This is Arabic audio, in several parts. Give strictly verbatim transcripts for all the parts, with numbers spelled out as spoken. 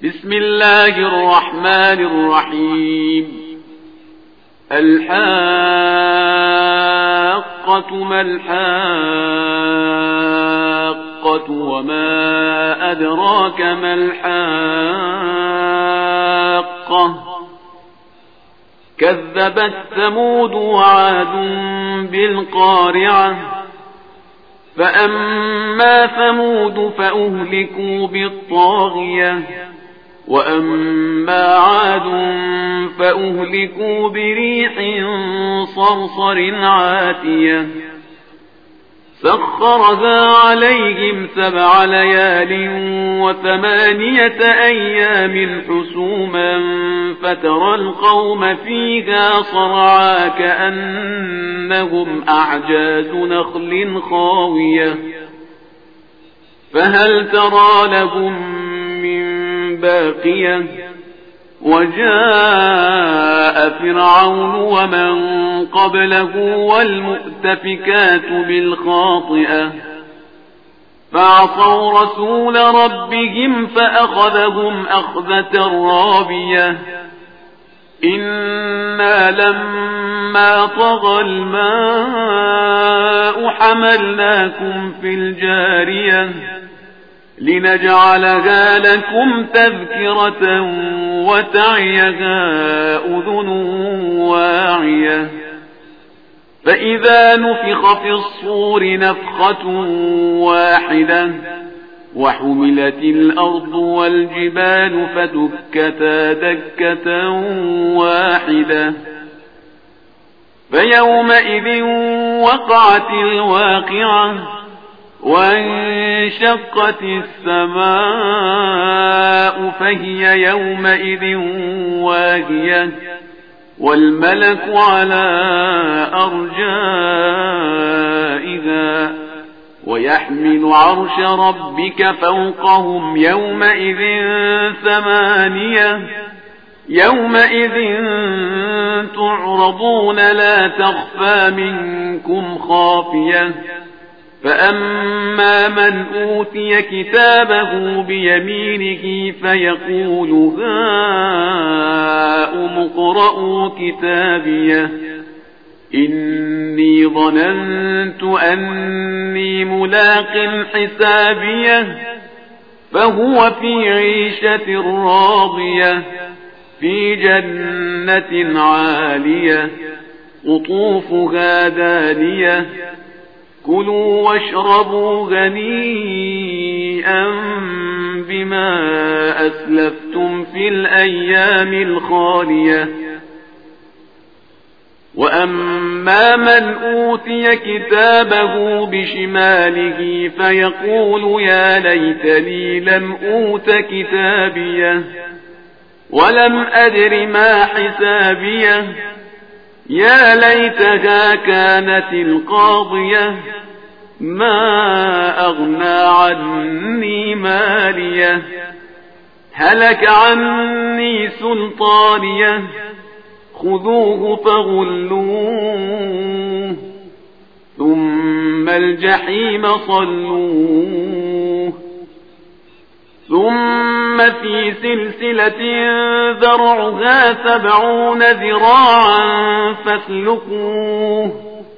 بسم الله الرحمن الرحيم. الحاقة ما الحاقة وما أدراك ما الحاقة كذبت ثمود وعاد بالقارعة فأما ثمود فأهلكوا بالطاغية وأما عاد فأهلكوا بريح صرصر عاتية سخرها عليهم سبع ليال وثمانية أيام حسوما فترى القوم فيها صرعا كأنهم أعجاز نخل خاوية فهل ترى لهم من باقية وجاء فرعون ومن قبله والمؤتفكات بالخاطئة فعصوا رسول ربهم فأخذهم أخذة رابية إنا لما طغى الماء حملناكم في الجارية لنجعلها لكم تذكرة وتعيها أذن واعية فإذا نفخ في الصور نفخة واحدة وحملت الأرض والجبال فدكتا دكة واحدة فيومئذ وقعت الواقعة وانشقت السماء فهي يومئذ واهية والملك على أرجائها ويحمل عرش ربك فوقهم يومئذ ثمانية يومئذ تعرضون لا تخفى منكم خافية فأما من أوتي كتابه بيمينه فيقول هاؤم اقرءوا كتابيه إني ظننت أني ملاق حسابيه فهو في عيشة راضية في جنة عالية قطوفها دانية كلوا واشربوا هنيئا بما أسلفتم في الأيام الخالية وأما من أوتي كتابه بشماله فيقول يا ليتني لم أوت كتابيه ولم أدر ما حسابيه يا ليتها كانت القاضية ما أغنى عني ماليه هلك عني سلطانيه خذوه فغلوه ثم الجحيم صلوه ثم في سلسلة ذرعها سبعون ذراعا فاسلكوه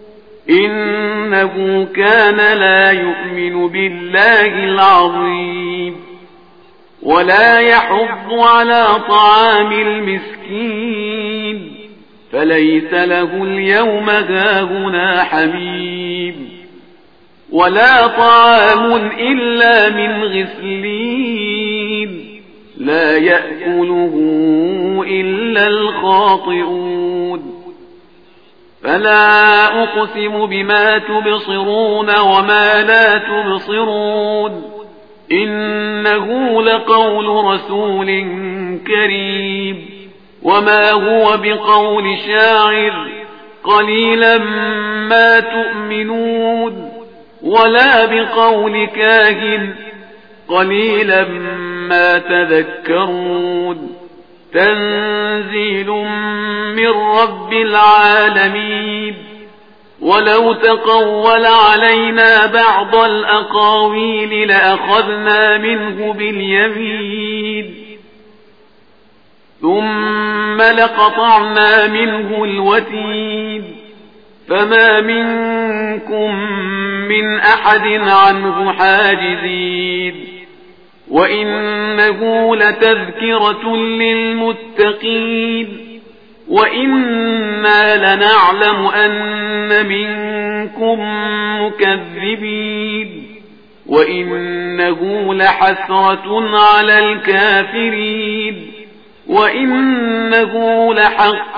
إنه كان لا يؤمن بالله العظيم ولا يحض على طعام المسكين فليس له اليوم هاهنا حميم ولا طعام إلا من غسلين لا يأكله إلا الخاطئون فلا أقسم بما تبصرون وما لا تبصرون إنه لقول رسول كريم وما هو بقول شاعر قليلا ما تؤمنون ولا بقول كاهن قليلا ما تذكرون تنزيل من رب العالمين ولو تقول علينا بعض الأقاويل لأخذنا منه باليمين ثم لقطعنا منه الوتين فما منكم من أحد عنه حاجزين وإنه لتذكرة للمتقين وإنا لنعلم أن منكم مكذبين وإنه لحسرة على الكافرين وإنه لحق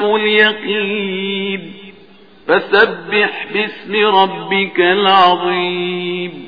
اليقين فسبح باسم ربك العظيم